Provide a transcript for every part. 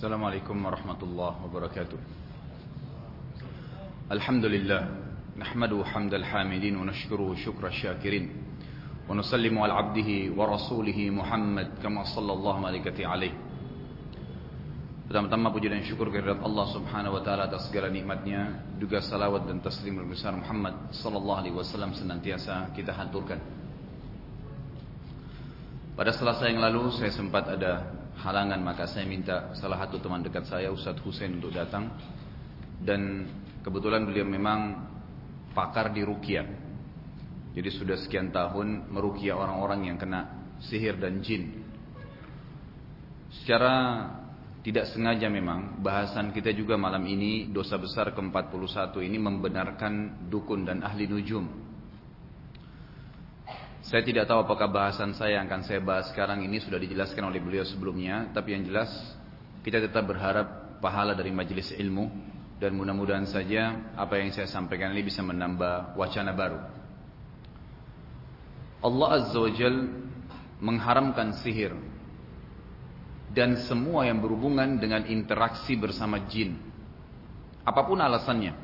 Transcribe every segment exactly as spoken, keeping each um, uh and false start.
Assalamualaikum warahmatullahi wabarakatuh. Alhamdulillah, nahmaduhu hamdal hamidin wa nashkuruhu syukra syakirin wa nusallimu ala abdihi wa rasulihi Muhammad kama sallallahu malaikati alaih. Pertama-tama puji dan syukur kehadirat Allah Subhanahu wa taala atas segala nikmatnya, juga salawat dan taslim besar Muhammad sallallahu alaihi wasallam senantiasa kita haturkan. Pada Selasa yang lalu saya sempat ada halangan, maka saya minta salah satu teman dekat saya, Ustadz Husain, untuk datang. Dan kebetulan beliau memang pakar di ruqyah. Jadi sudah sekian tahun meruqyah orang-orang yang kena sihir dan jin. Secara tidak sengaja memang bahasan kita juga malam ini, dosa besar ke empat puluh satu ini, membenarkan dukun dan ahli nujum. Saya tidak tahu apakah bahasan saya yang akan saya bahas sekarang ini sudah dijelaskan oleh beliau sebelumnya, tapi yang jelas kita tetap berharap pahala dari majelis ilmu, dan mudah-mudahan saja apa yang saya sampaikan ini bisa menambah wacana baru. Allah Azza wa Jal mengharamkan sihir dan semua yang berhubungan dengan interaksi bersama jin, apapun alasannya.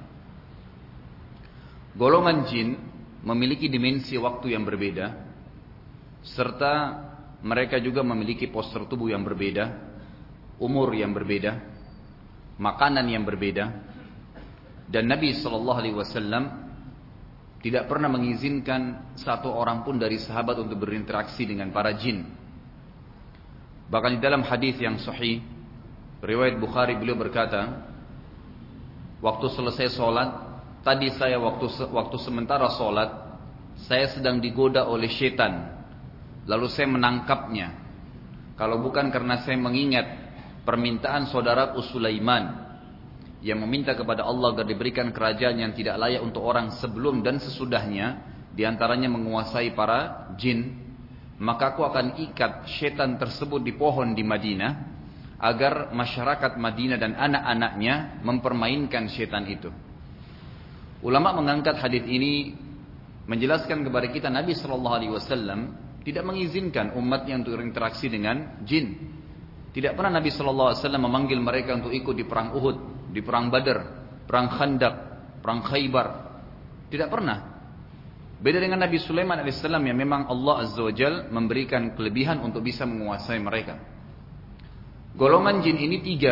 Golongan jin memiliki dimensi waktu yang berbeda, serta mereka juga memiliki postur tubuh yang berbeda, umur yang berbeda, makanan yang berbeda. Dan Nabi shallallahu alaihi wasallam tidak pernah mengizinkan satu orang pun dari sahabat untuk berinteraksi dengan para jin. Bahkan di dalam hadis yang sahih riwayat Bukhari, beliau berkata, waktu selesai sholat, tadi saya waktu waktu sementara sholat, saya sedang digoda oleh syaitan. Lalu saya menangkapnya. Kalau bukan karena saya mengingat permintaan saudaraku Sulaiman yang meminta kepada Allah agar diberikan kerajaan yang tidak layak untuk orang sebelum dan sesudahnya, diantaranya menguasai para jin, maka aku akan ikat syaitan tersebut di pohon di Madinah, agar masyarakat Madinah dan anak-anaknya mempermainkan syaitan itu. Ulama mengangkat hadis ini menjelaskan kepada kita Nabi shallallahu alaihi wasallam tidak mengizinkan umatnya untuk berinteraksi dengan jin. Tidak pernah Nabi shallallahu alaihi wasallam memanggil mereka untuk ikut di perang Uhud, di perang Badar, perang Khandaq, perang Khaybar. Tidak pernah. Beda dengan Nabi Sulaiman alaihissalam yang memang Allah Azza wa Jal memberikan kelebihan untuk bisa menguasai mereka. Golongan jin ini tiga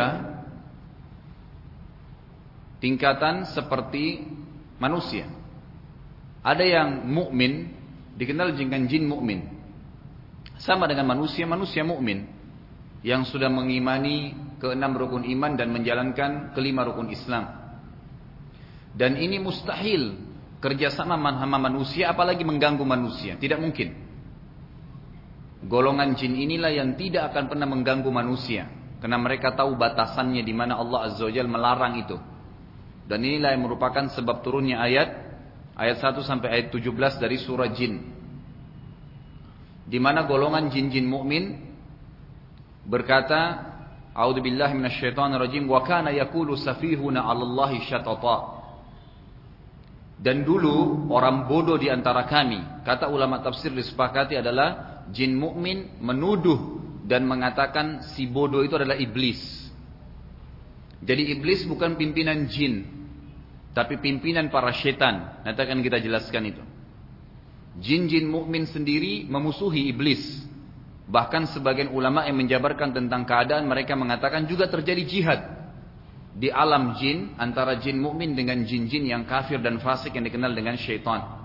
tingkatan seperti manusia. Ada yang mukmin, dikenal dengan jin mukmin, sama dengan manusia, manusia mukmin yang sudah mengimani keenam rukun iman dan menjalankan kelima rukun Islam. Dan ini mustahil kerjasama sama manusia, apalagi mengganggu manusia, tidak mungkin. Golongan jin inilah yang tidak akan pernah mengganggu manusia, karena mereka tahu batasannya di mana Allah Azza wa Jalla melarang itu. Dan inilah yang merupakan sebab turunnya ayat ayat satu sampai ayat tujuh belas dari surah Jin, di mana golongan jin-jin mukmin berkata, a'udzubillahi minasyaitonirrajim, wa kana yaqulu safihuna 'alallahi syatata. Dan dulu orang bodoh di antara kami, kata ulama tafsir disepakati adalah jin mukmin menuduh dan mengatakan si bodoh itu adalah iblis. Jadi iblis bukan pimpinan jin, tapi pimpinan para syaitan. Nanti akan kita jelaskan itu. Jin-jin mukmin sendiri memusuhi iblis. Bahkan sebagian ulama yang menjabarkan tentang keadaan, mereka mengatakan juga terjadi jihad di alam jin antara jin mukmin dengan jin-jin yang kafir dan fasik yang dikenal dengan syaitan.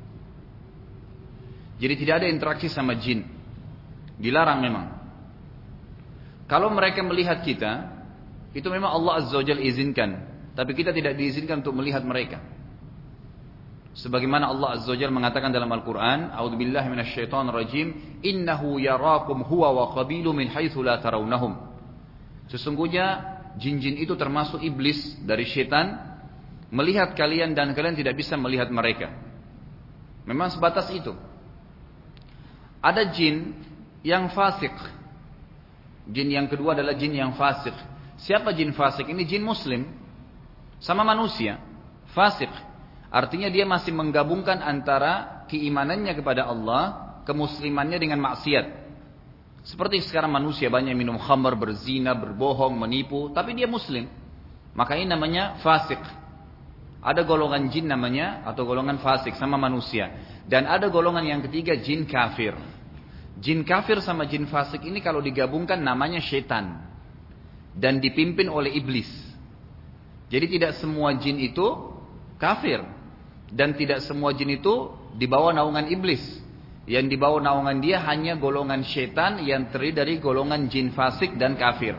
Jadi tidak ada interaksi sama jin, dilarang memang. Kalau mereka melihat kita, itu memang Allah Azza wa Jalla izinkan, tapi kita tidak diizinkan untuk melihat mereka. Sebagaimana Allah Azza wa Jalla mengatakan dalam Al-Quran, a'udzubillahi minasyaitonirrajim, innahu yarakum huwa wa qabilu min haitsu la tarawnahum. Sesungguhnya jin-jin itu termasuk iblis dari syaitan, melihat kalian dan kalian tidak bisa melihat mereka. Memang sebatas itu. Ada jin yang fasik. Jin yang kedua adalah jin yang fasik. Siapa jin fasik? Ini jin muslim sama manusia. Fasik artinya dia masih menggabungkan antara keimanannya kepada Allah, kemuslimannya dengan maksiat. Seperti sekarang manusia banyak minum khamar, berzina, berbohong, menipu, tapi dia muslim. Maka ini namanya fasik. Ada golongan jin namanya, atau golongan fasik sama manusia. Dan ada golongan yang ketiga, jin kafir. Jin kafir sama jin fasik ini kalau digabungkan namanya syaitan. Dan dipimpin oleh iblis. Jadi tidak semua jin itu kafir. Dan tidak semua jin itu dibawa naungan iblis. Yang dibawa naungan dia hanya golongan syaitan yang terdiri dari golongan jin fasik dan kafir.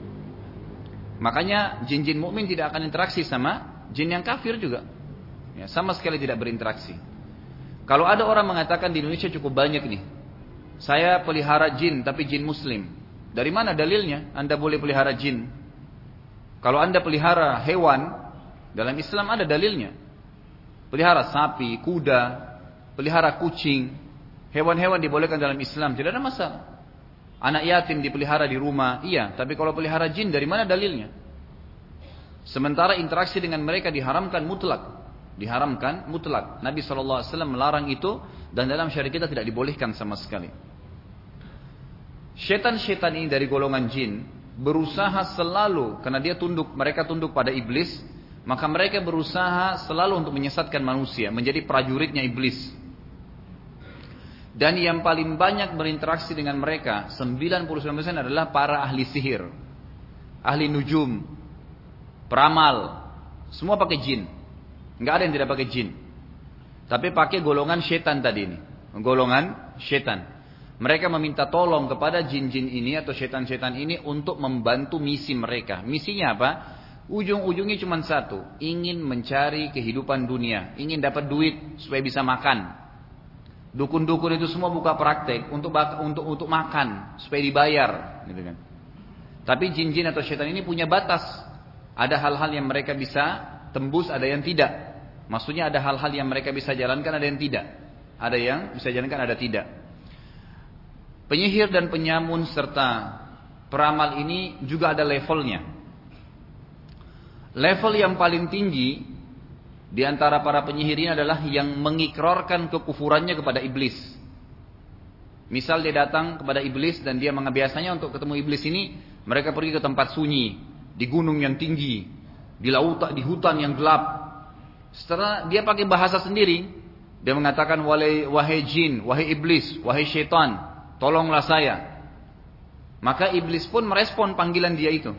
Makanya jin-jin mukmin tidak akan interaksi sama jin yang kafir juga. Ya, sama sekali tidak berinteraksi. Kalau ada orang mengatakan di Indonesia cukup banyak nih, saya pelihara jin tapi jin muslim. Dari mana dalilnya Anda boleh pelihara jin? Kalau Anda pelihara hewan, dalam Islam ada dalilnya. Pelihara sapi, kuda, pelihara kucing. Hewan-hewan dibolehkan dalam Islam, tidak ada masalah. Anak yatim dipelihara di rumah, iya. Tapi kalau pelihara jin, dari mana dalilnya? Sementara interaksi dengan mereka diharamkan mutlak. Diharamkan mutlak. Nabi shallallahu alaihi wasallam melarang itu, dan dalam syariat kita tidak dibolehkan sama sekali. Syaitan-syaitan ini dari golongan jin berusaha selalu, karena dia tunduk, mereka tunduk pada iblis, maka mereka berusaha selalu untuk menyesatkan manusia, menjadi prajuritnya iblis. Dan yang paling banyak berinteraksi dengan mereka, sembilan puluh sembilan persen adalah para ahli sihir, ahli nujum, peramal, semua pakai jin. Enggak ada yang tidak pakai jin. Tapi pakai golongan syaitan tadi ini, golongan syaitan. Mereka meminta tolong kepada jin-jin ini atau syaitan-syaitan ini untuk membantu misi mereka. Misinya apa? Ujung-ujungnya cuma satu, ingin mencari kehidupan dunia, ingin dapat duit supaya bisa makan. Dukun-dukun itu semua buka praktek untuk untuk untuk makan supaya dibayar, gitu kan. Tapi jin-jin atau syaitan ini punya batas. Ada hal-hal yang mereka bisa tembus, ada yang tidak. Maksudnya ada hal-hal yang mereka bisa jalankan, ada yang tidak. Ada yang bisa jalankan, ada tidak. Penyihir dan penyamun serta peramal ini juga ada levelnya. Level yang paling tinggi di antara para penyihir ini adalah yang mengikrarkan kekufurannya kepada iblis. Misal dia datang kepada iblis dan dia biasanya untuk ketemu iblis ini, mereka pergi ke tempat sunyi, di gunung yang tinggi, di lautan, di hutan yang gelap. Setelah dia pakai bahasa sendiri, dia mengatakan, wahai jin, wahai iblis, wahai syaitan, tolonglah saya. Maka iblis pun merespon panggilan dia itu.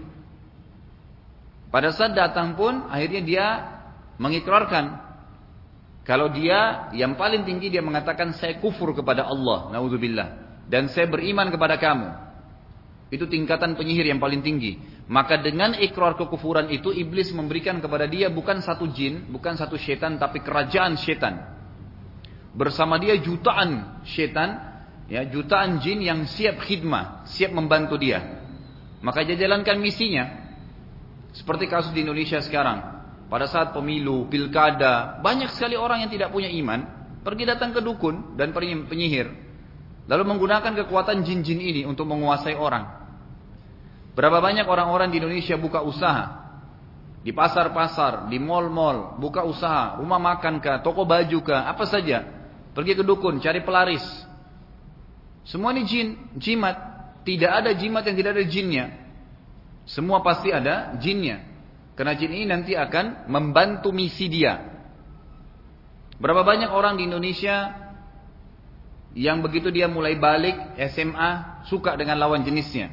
Pada saat datang pun, akhirnya dia mengikrarkan kalau dia yang paling tinggi, dia mengatakan saya kufur kepada Allah, naudzubillah, dan saya beriman kepada kamu. Itu tingkatan penyihir yang paling tinggi. Maka dengan ikrar kekufuran itu, iblis memberikan kepada dia bukan satu jin, bukan satu syaitan, tapi kerajaan syaitan. Bersama dia jutaan syaitan, ya, jutaan jin yang siap khidmah, siap membantu dia. Maka dia jalankan misinya. Seperti kasus di Indonesia sekarang. Pada saat pemilu, pilkada, banyak sekali orang yang tidak punya iman, pergi datang ke dukun dan penyihir. Lalu menggunakan kekuatan jin-jin ini untuk menguasai orang. Berapa banyak orang-orang di Indonesia buka usaha. Di pasar-pasar, di mal-mal, buka usaha, rumah makan kah, toko baju kah, apa saja. Pergi ke dukun, cari pelaris. Semua ini jin, jimat. Tidak ada jimat yang tidak ada jinnya. Semua pasti ada jinnya. Karena jin ini nanti akan membantu misi dia. Berapa banyak orang di Indonesia yang begitu dia mulai balik S M A suka dengan lawan jenisnya.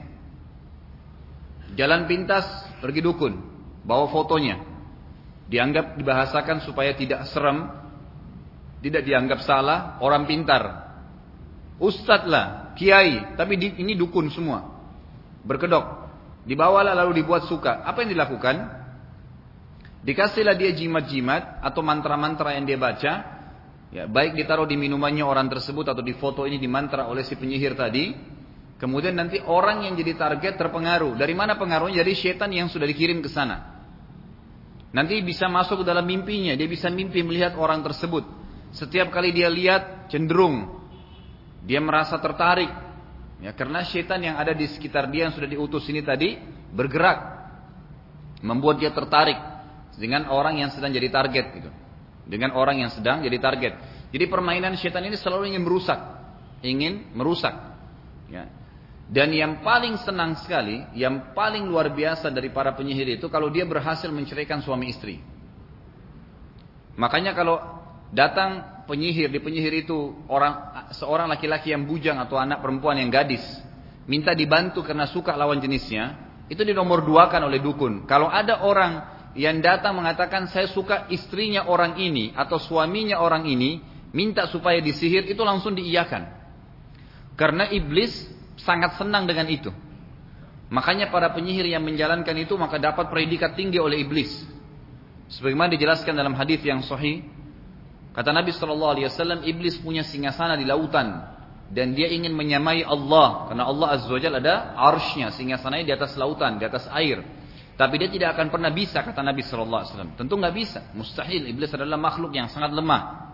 Jalan pintas pergi dukun, bawa fotonya. Dianggap dibahasakan supaya tidak serem, tidak dianggap salah, orang pintar. Ustadz lah, kiai, tapi ini dukun semua. Berkedok. Dibawalah lalu dibuat suka. Apa yang dilakukan? Dikasihlah dia jimat-jimat atau mantra-mantra yang dia baca, ya, baik ditaruh di minumannya orang tersebut atau di foto ini dimantra oleh si penyihir tadi. Kemudian nanti orang yang jadi target terpengaruh. Dari mana pengaruhnya? Dari syaitan yang sudah dikirim ke sana. Nanti bisa masuk ke dalam mimpinya, dia bisa mimpi melihat orang tersebut. Setiap kali dia lihat cenderung dia merasa tertarik, ya, karena syaitan yang ada di sekitar dia yang sudah diutus ini tadi bergerak, membuat dia tertarik dengan orang yang sedang jadi target gitu. Dengan orang yang sedang jadi target. Jadi permainan syaitan ini selalu ingin merusak, ingin merusak. Ya. Dan yang paling senang sekali, yang paling luar biasa dari para penyihir itu kalau dia berhasil menceraikan suami istri. Makanya kalau datang penyihir, di penyihir itu orang seorang laki-laki yang bujang atau anak perempuan yang gadis minta dibantu karena suka lawan jenisnya, itu dinomor duakan oleh dukun. Kalau ada orang yang datang mengatakan saya suka istrinya orang ini atau suaminya orang ini, minta supaya disihir, itu langsung diiyakan. Karena iblis sangat senang dengan itu. Makanya para penyihir yang menjalankan itu maka dapat predikat tinggi oleh iblis. Sebagaimana dijelaskan dalam hadis yang sahih, kata Nabi shallallahu alaihi wasallam, iblis punya singgasana di lautan dan dia ingin menyamai Allah, karena Allah azza wajalla ada arsy-nya, singgasananya di atas lautan, di atas air. Tapi dia tidak akan pernah bisa, kata Nabi shallallahu alaihi wasallam. Tentu nggak bisa, mustahil. Iblis adalah makhluk yang sangat lemah.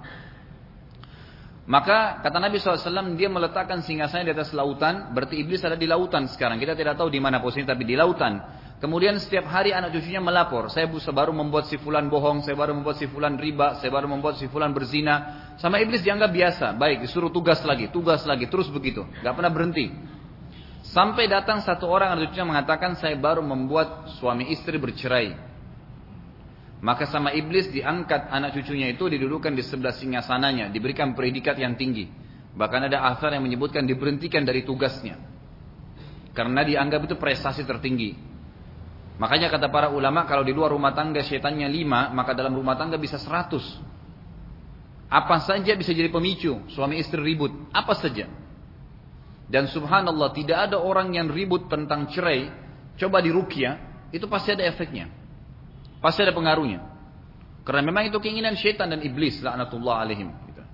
Maka kata Nabi shallallahu alaihi wasallam, dia meletakkan singgasananya di atas lautan, berarti iblis ada di lautan sekarang. Kita tidak tahu di mana posisinya, tapi di lautan. Kemudian setiap hari anak cucunya melapor, saya baru membuat si fulan bohong, saya baru membuat si fulan riba, saya baru membuat si fulan berzina. Sama iblis dianggap biasa, baik, disuruh tugas lagi, tugas lagi, terus begitu, gak pernah berhenti. Sampai datang satu orang anak cucunya mengatakan, saya baru membuat suami istri bercerai. Maka sama iblis diangkat anak cucunya itu, didudukan di sebelah singgasananya, diberikan predikat yang tinggi. Bahkan ada athar yang menyebutkan diberhentikan dari tugasnya, karena dianggap itu prestasi tertinggi. Makanya kata para ulama, kalau di luar rumah tangga syaitannya lima, maka dalam rumah tangga bisa seratus. Apa saja bisa jadi pemicu suami istri ribut, apa saja. Dan subhanallah, tidak ada orang yang ribut tentang cerai, coba diruqyah, itu pasti ada efeknya, pasti ada pengaruhnya. Karena memang itu keinginan syaitan dan iblis, laknatullah alaihim.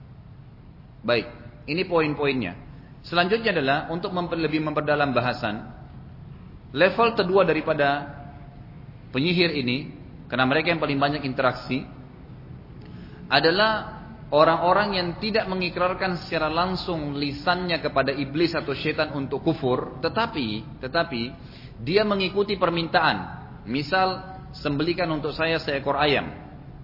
Baik, ini poin-poinnya. Selanjutnya adalah untuk memper, lebih memperdalam bahasan, level kedua daripada penyihir ini, karena mereka yang paling banyak interaksi, adalah orang-orang yang tidak mengikrarkan secara langsung lisannya kepada iblis atau syaitan untuk kufur, tetapi tetapi dia mengikuti permintaan. Misal, sembelikan untuk saya seekor ayam,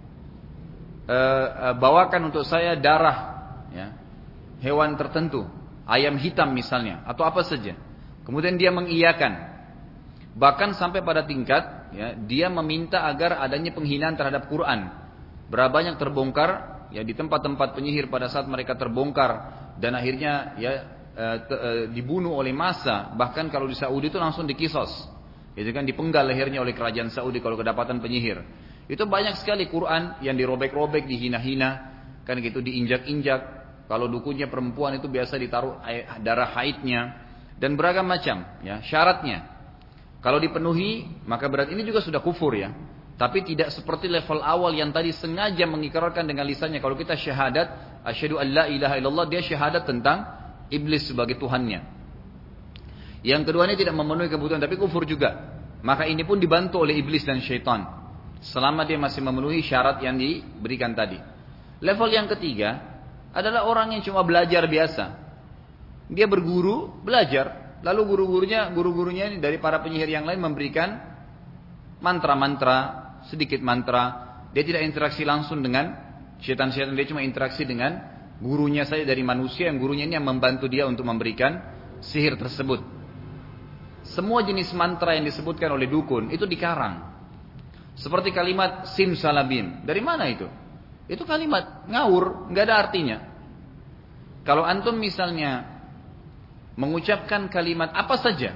e, e, bawakan untuk saya darah, ya, hewan tertentu, ayam hitam misalnya, atau apa saja. Kemudian dia mengiyakan. Bahkan sampai pada tingkat, ya, dia meminta agar adanya penghinaan terhadap Quran. Berapa banyak terbongkar, ya, di tempat-tempat penyihir pada saat mereka terbongkar dan akhirnya ya e, te, e, dibunuh oleh massa. Bahkan kalau di Saudi itu langsung dikisos, itu kan dipenggal lehernya oleh kerajaan Saudi kalau kedapatan penyihir. Itu banyak sekali Quran yang dirobek-robek, dihina-hina, kan gitu, diinjak-injak. Kalau dukunnya perempuan itu biasa ditaruh darah haidnya dan beragam macam, ya, syaratnya. Kalau dipenuhi, maka berarti ini juga sudah kufur, ya. Tapi tidak seperti level awal yang tadi sengaja mengikrarkan dengan lisannya. Kalau kita syahadat, asyhadu an la ilaha illallah, dia syahadat tentang iblis sebagai Tuhannya. Yang kedua ini tidak memenuhi kebutuhan, tapi kufur juga. Maka ini pun dibantu oleh iblis dan syaitan, selama dia masih memenuhi syarat yang diberikan tadi. Level yang ketiga adalah orang yang cuma belajar biasa. Dia berguru, belajar. Lalu guru-gurunya, guru-gurunya ini dari para penyihir yang lain memberikan mantra-mantra, sedikit mantra. Dia tidak interaksi langsung dengan syaitan-syaitan, dia cuma interaksi dengan gurunya saja dari manusia, yang gurunya ini yang membantu dia untuk memberikan sihir tersebut. Semua jenis mantra yang disebutkan oleh dukun itu dikarang. Seperti kalimat simsalabim. Dari mana itu? Itu kalimat ngawur, nggak ada artinya. Kalau antum misalnya mengucapkan kalimat apa saja,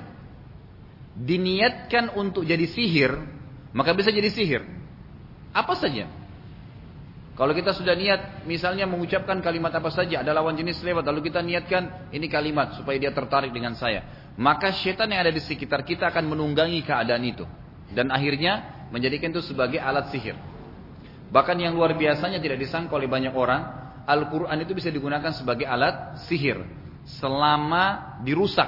diniatkan untuk jadi sihir, maka bisa jadi sihir. Apa saja. Kalau kita sudah niat, misalnya mengucapkan kalimat apa saja, ada lawan jenis lewat, lalu kita niatkan ini kalimat supaya dia tertarik dengan saya, maka syaitan yang ada di sekitar kita akan menunggangi keadaan itu, dan akhirnya menjadikan itu sebagai alat sihir. Bahkan yang luar biasanya tidak disangka oleh banyak orang, Al-Quran itu bisa digunakan sebagai alat sihir selama dirusak.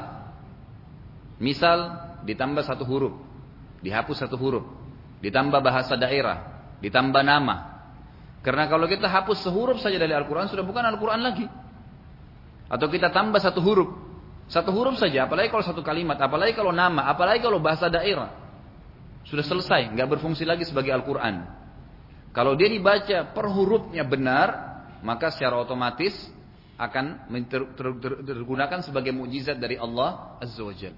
Misal ditambah satu huruf, dihapus satu huruf, ditambah bahasa daerah, ditambah nama. Karena kalau kita hapus sehuruf saja dari Al-Quran, sudah bukan Al-Quran lagi. Atau kita tambah satu huruf, satu huruf saja, apalagi kalau satu kalimat, apalagi kalau nama, apalagi kalau bahasa daerah, sudah selesai, nggak berfungsi lagi sebagai Al-Quran. Kalau dia dibaca per hurufnya benar, maka secara otomatis akan digunakan sebagai mukjizat dari Allah Azza wa Jalla.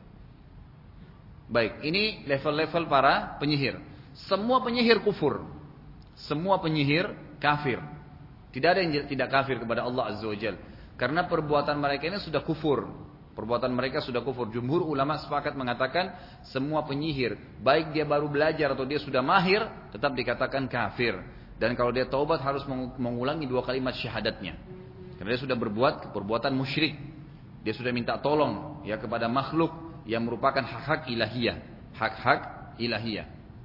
Baik, ini level-level para penyihir. Semua penyihir kufur. Semua penyihir kafir. Tidak ada yang tidak kafir kepada Allah Azza wa Jalla. Karena perbuatan mereka ini sudah kufur. Perbuatan mereka sudah kufur. Jumhur ulama sepakat mengatakan semua penyihir, baik dia baru belajar atau dia sudah mahir, tetap dikatakan kafir. Dan kalau dia taubat harus mengulangi dua kalimat syahadatnya. Karena dia sudah berbuat perbuatan musyrik. Dia sudah minta tolong ya kepada makhluk yang merupakan hak-hak ilahiyah. Hak-hak ilahiyah.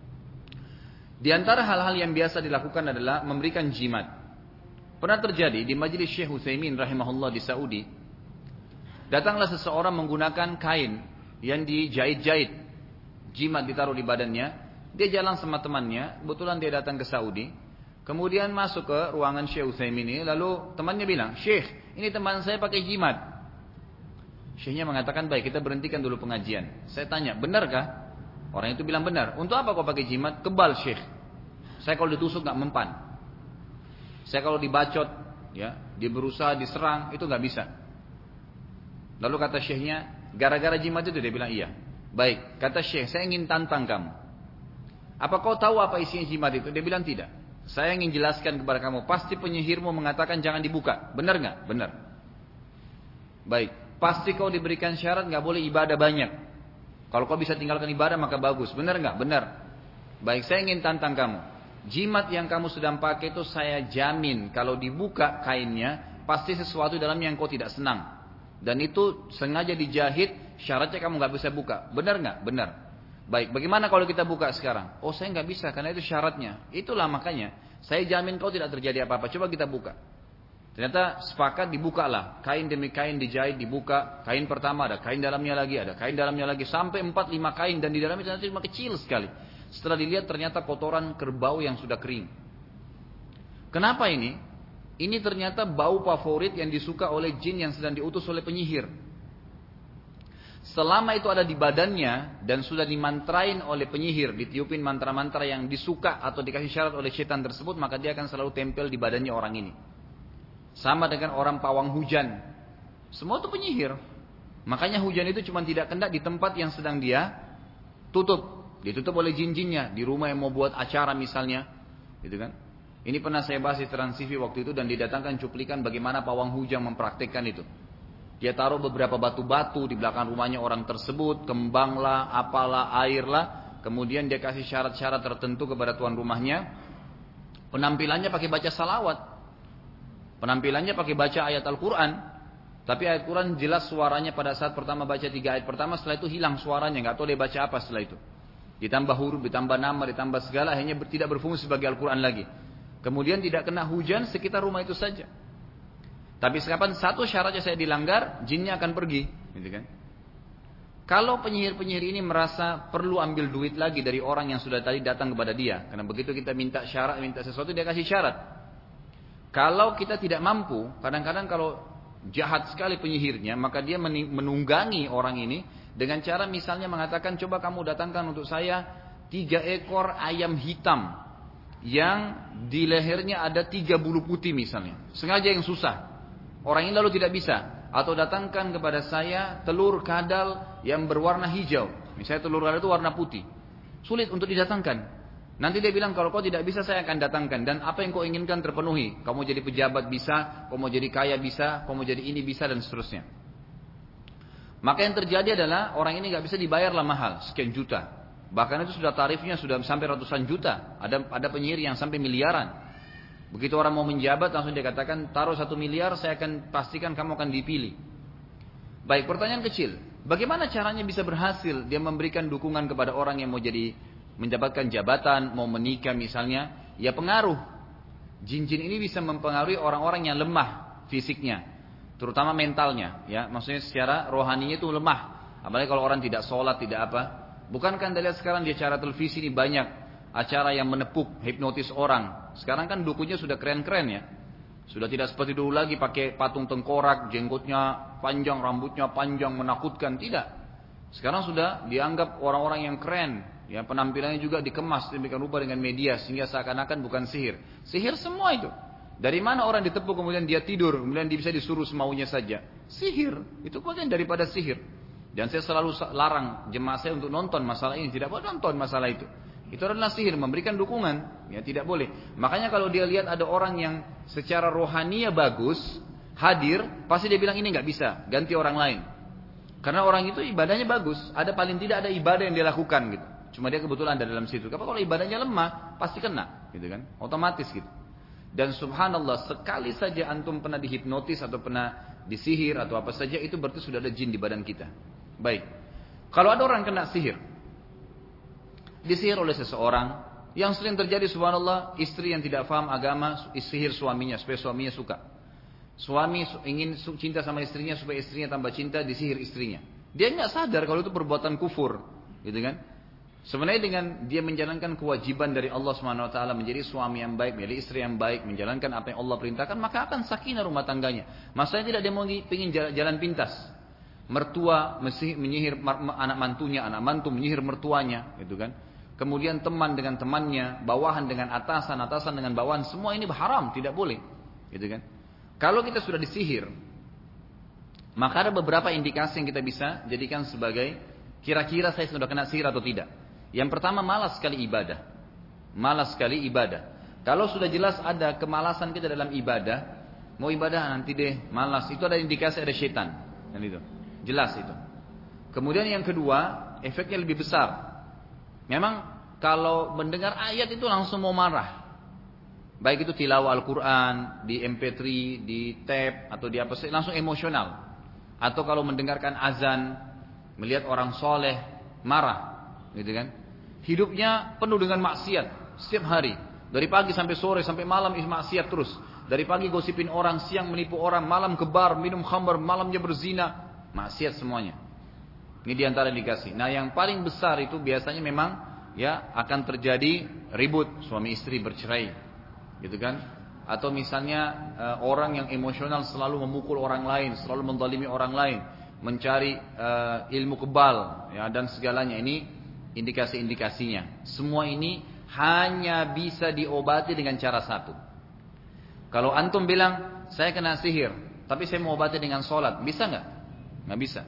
Di antara hal-hal yang biasa dilakukan adalah memberikan jimat. Pernah terjadi di majelis Syekh Utsaimin rahimahullah di Saudi. Datanglah seseorang menggunakan kain yang dijahit-jahit. Jimat ditaruh di badannya. Dia jalan sama temannya. Kebetulan dia datang ke Saudi. Kemudian masuk ke ruangan Syekh Utsaimin ini. Lalu temannya bilang, Syekh, ini teman saya pakai jimat. Syekhnya mengatakan, baik, kita berhentikan dulu pengajian. Saya tanya, benarkah? Orang itu bilang benar. Untuk apa kau pakai jimat? Kebal, Syekh. Saya kalau ditusuk gak mempan. Saya kalau dibacot, ya, dia berusaha diserang, itu gak bisa. Lalu kata Syekhnya, gara-gara jimat itu? Dia bilang, iya. Baik, kata Syekh, saya ingin tantang kamu. Apa kau tahu apa isinya jimat itu? Dia bilang tidak. Saya ingin jelaskan kepada kamu, pasti penyihirmu mengatakan jangan dibuka. Benar nggak? Benar. Baik, pasti kau diberikan syarat nggak boleh ibadah banyak. Kalau kau bisa tinggalkan ibadah maka bagus. Benar nggak? Benar. Baik, saya ingin tantang kamu. Jimat yang kamu sedang pakai itu saya jamin kalau dibuka kainnya pasti sesuatu dalamnya yang kau tidak senang. Dan itu sengaja dijahit, syaratnya kamu nggak bisa buka. Benar nggak? Benar. Baik, bagaimana kalau kita buka sekarang? Oh, saya nggak bisa karena itu syaratnya. Itulah makanya saya jamin kau tidak terjadi apa-apa. Coba kita buka. Ternyata sepakat dibukalah. Kain demi kain dijahit, dibuka. Kain pertama ada, kain dalamnya lagi ada, kain dalamnya lagi. Sampai empat lima kain dan di dalamnya ternyata cuma kecil sekali. Setelah dilihat ternyata kotoran kerbau yang sudah kering. Kenapa ini? Ini ternyata bau favorit yang disuka oleh jin yang sedang diutus oleh penyihir. Selama itu ada di badannya dan sudah dimantrain oleh penyihir, ditiupin mantra-mantra yang disuka atau dikasih syarat oleh setan tersebut, maka dia akan selalu tempel di badannya orang ini. Sama dengan orang pawang hujan. Semua itu penyihir. Makanya hujan itu cuma tidak kena di tempat yang sedang dia tutup. Ditutup oleh jin-jinnya. Di rumah yang mau buat acara misalnya. Gitu kan? Ini pernah saya bahas di Trans T V waktu itu dan didatangkan cuplikan bagaimana pawang hujan mempraktikkan itu. Dia taruh beberapa batu-batu di belakang rumahnya orang tersebut, kembang lah, apalah, air lah. Kemudian dia kasih syarat-syarat tertentu kepada tuan rumahnya. Penampilannya pakai baca salawat. Penampilannya pakai baca ayat Al-Quran. Tapi ayat Quran jelas suaranya pada saat pertama baca tiga ayat pertama, setelah itu hilang suaranya. Nggak tahu dia baca apa setelah itu. Ditambah huruf, ditambah nama, ditambah segala, akhirnya tidak berfungsi sebagai Al-Quran lagi. Kemudian tidak kena hujan sekitar rumah itu saja. Tapi sekapan satu syaratnya saya dilanggar, jinnya akan pergi, gitu kan? Kalau penyihir-penyihir ini merasa perlu ambil duit lagi dari orang yang sudah tadi datang kepada dia, karena begitu kita minta syarat, minta sesuatu dia kasih syarat. Kalau kita tidak mampu, kadang-kadang kalau jahat sekali penyihirnya, maka dia menunggangi orang ini dengan cara misalnya mengatakan, coba kamu datangkan untuk saya tiga ekor ayam hitam yang di lehernya ada tiga bulu putih misalnya, sengaja yang susah. Orang ini lalu tidak bisa. Atau datangkan kepada saya telur kadal yang berwarna hijau. Misalnya telur kadal itu warna putih. Sulit untuk didatangkan. Nanti dia bilang kalau kau tidak bisa saya akan datangkan. Dan apa yang kau inginkan terpenuhi. Kau mau jadi pejabat bisa. Kau mau jadi kaya bisa. Kau mau jadi ini bisa dan seterusnya. Maka yang terjadi adalah orang ini gak bisa dibayarlah mahal. Sekian juta. Bahkan itu sudah tarifnya sudah sampai ratusan juta. Ada, ada penyihir yang sampai miliaran. Begitu orang mau menjabat langsung dia katakan taruh satu miliar saya akan pastikan kamu akan dipilih. Baik, pertanyaan kecil. Bagaimana caranya bisa berhasil dia memberikan dukungan kepada orang yang mau jadi mendapatkan jabatan, mau menikah misalnya? Ya pengaruh. Jin-jin ini bisa mempengaruhi orang-orang yang lemah fisiknya, terutama mentalnya. Ya, maksudnya secara rohaninya itu lemah. Apalagi kalau orang tidak sholat, tidak apa. Bukankah Anda lihat sekarang di acara televisi ini banyak acara yang menepuk, hipnotis orang. Sekarang kan dukunya sudah keren-keren ya. Sudah tidak seperti dulu lagi pakai patung tengkorak, jenggotnya panjang, rambutnya panjang, menakutkan. Tidak. Sekarang sudah dianggap orang-orang yang keren. Ya, penampilannya juga dikemas demikian rupa dengan media sehingga seakan-akan bukan sihir. Sihir semua itu. Dari mana orang ditepuk kemudian dia tidur, kemudian dia bisa disuruh semaunya saja? Sihir, itu bagian daripada sihir. Dan saya selalu larang jemaah saya untuk nonton masalah ini, tidak boleh nonton masalah itu. Itu adalah sihir, memberikan dukungan, ya tidak boleh. Makanya kalau dia lihat ada orang yang secara rohaninya bagus, hadir, pasti dia bilang ini nggak bisa, ganti orang lain. Karena orang itu ibadahnya bagus, ada paling tidak ada ibadah yang dia lakukan gitu. Cuma dia kebetulan ada dalam situ. Kalau ibadahnya lemah, pasti kena, gitu kan? Otomatis gitu. Dan subhanallah, sekali saja antum pernah dihipnotis atau pernah disihir atau apa saja, itu berarti sudah ada jin di badan kita. Baik. Kalau ada orang kena sihir, disihir oleh seseorang, yang sering terjadi subhanallah, istri yang tidak paham agama, sihir suaminya supaya suaminya suka. Suami ingin cinta sama istrinya supaya istrinya tambah cinta, disihir istrinya. Dia nggak sadar kalau itu perbuatan kufur, gitu kan? Sebenarnya dengan dia menjalankan kewajiban dari Allah subhanahu wa taala, menjadi suami yang baik, menjadi istri yang baik, menjalankan apa yang Allah perintahkan, maka akan sakinah rumah tangganya. Masalahnya tidak dia mau ingin jalan pintas. Mertua menyihir anak mantunya, anak mantu menyihir mertuanya, gitu kan? Kemudian teman dengan temannya, bawahan dengan atasan, atasan dengan bawahan, semua ini haram, tidak boleh, gitu kan? Kalau kita sudah disihir, maka ada beberapa indikasi yang kita bisa jadikan sebagai kira-kira saya sudah kena sihir atau tidak. Yang pertama, malas sekali ibadah. Malas sekali ibadah. Kalau sudah jelas ada kemalasan kita dalam ibadah, mau ibadah nanti deh, malas, itu ada indikasi ada syaitan. Dan itu jelas itu. Kemudian yang kedua, efeknya lebih besar. Memang kalau mendengar ayat itu langsung mau marah. Baik itu tilawah Al-Quran, di M P tiga, di tape, atau di apa saja, langsung emosional. Atau kalau mendengarkan azan, melihat orang soleh, marah, gitu kan? Hidupnya penuh dengan maksiat setiap hari, dari pagi sampai sore sampai malam maksiat terus. Dari pagi gosipin orang, siang menipu orang, malam ke bar, minum khamr, malamnya berzina, maksiat semuanya. Ini diantara indikasi. Nah, yang paling besar itu biasanya memang ya akan terjadi ribut, suami istri bercerai, gitu kan? Atau misalnya uh, orang yang emosional selalu memukul orang lain, selalu menzalimi orang lain, mencari uh, ilmu kebal, ya, dan segalanya. Ini indikasi-indikasinya. Semua ini hanya bisa diobati dengan cara satu. Kalau antum bilang saya kena sihir, tapi saya mau obati dengan sholat, bisa nggak? Nggak bisa.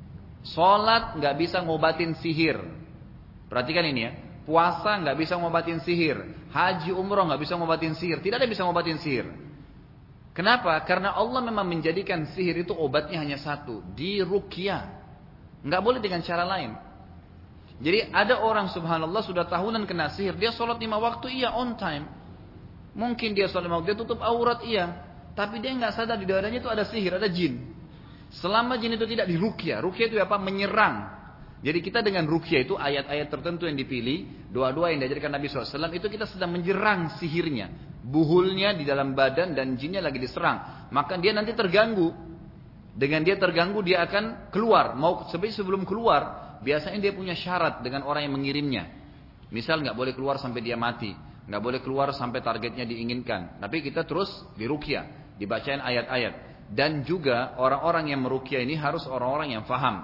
Sholat nggak bisa ngobatin sihir. Perhatikan ini ya. Puasa nggak bisa ngobatin sihir. Haji umroh nggak bisa ngobatin sihir. Tidak ada yang bisa ngobatin sihir. Kenapa? Karena Allah memang menjadikan sihir itu obatnya hanya satu, di ruqyah. Nggak boleh dengan cara lain. Jadi ada orang subhanallah sudah tahunan kena sihir, dia sholat lima waktu iya on time. Mungkin dia sholat lima waktu, dia tutup aurat iya, tapi dia nggak sadar di dadanya itu ada sihir, ada jin. Selama jin itu tidak di ruqyah, ruqyah itu apa? Menyerang. Jadi kita dengan ruqyah itu ayat-ayat tertentu yang dipilih, doa-doa yang diajarkan Nabi shallallahu alaihi wasallam itu kita sedang menyerang sihirnya, buhulnya di dalam badan dan jinnya lagi diserang. Maka dia nanti terganggu. Dengan dia terganggu dia akan keluar. Mau sebelum keluar, biasanya dia punya syarat dengan orang yang mengirimnya. Misal nggak boleh keluar sampai dia mati, nggak boleh keluar sampai targetnya diinginkan. Tapi kita terus di ruqyah, dibacain ayat-ayat. Dan juga orang-orang yang meruqyah ini harus orang-orang yang faham.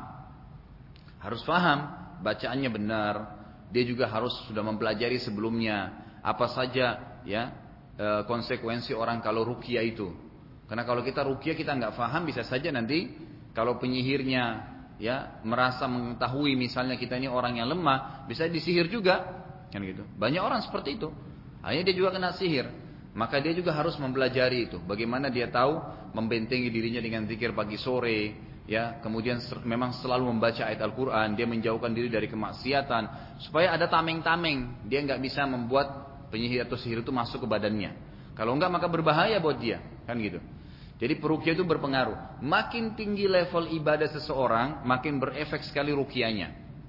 Harus faham, bacaannya benar. Dia juga harus sudah mempelajari sebelumnya apa saja ya konsekuensi orang kalau ruqyah itu. Karena kalau kita ruqyah kita nggak faham, bisa saja nanti kalau penyihirnya ya merasa mengetahui misalnya kita ini orang yang lemah, bisa disihir juga, kan gitu. Banyak orang seperti itu. Akhirnya dia juga kena sihir. Maka dia juga harus mempelajari itu. Bagaimana dia tahu membentengi dirinya dengan zikir pagi sore, ya. Kemudian memang selalu membaca ayat Al-Quran. Dia menjauhkan diri dari kemaksiatan, supaya ada tameng-tameng. Dia nggak bisa membuat penyihir atau sihir itu masuk ke badannya. Kalau enggak maka berbahaya buat dia, kan gitu. Jadi peruqyah itu berpengaruh. Makin tinggi level ibadah seseorang, makin berefek sekali ruqyahnya.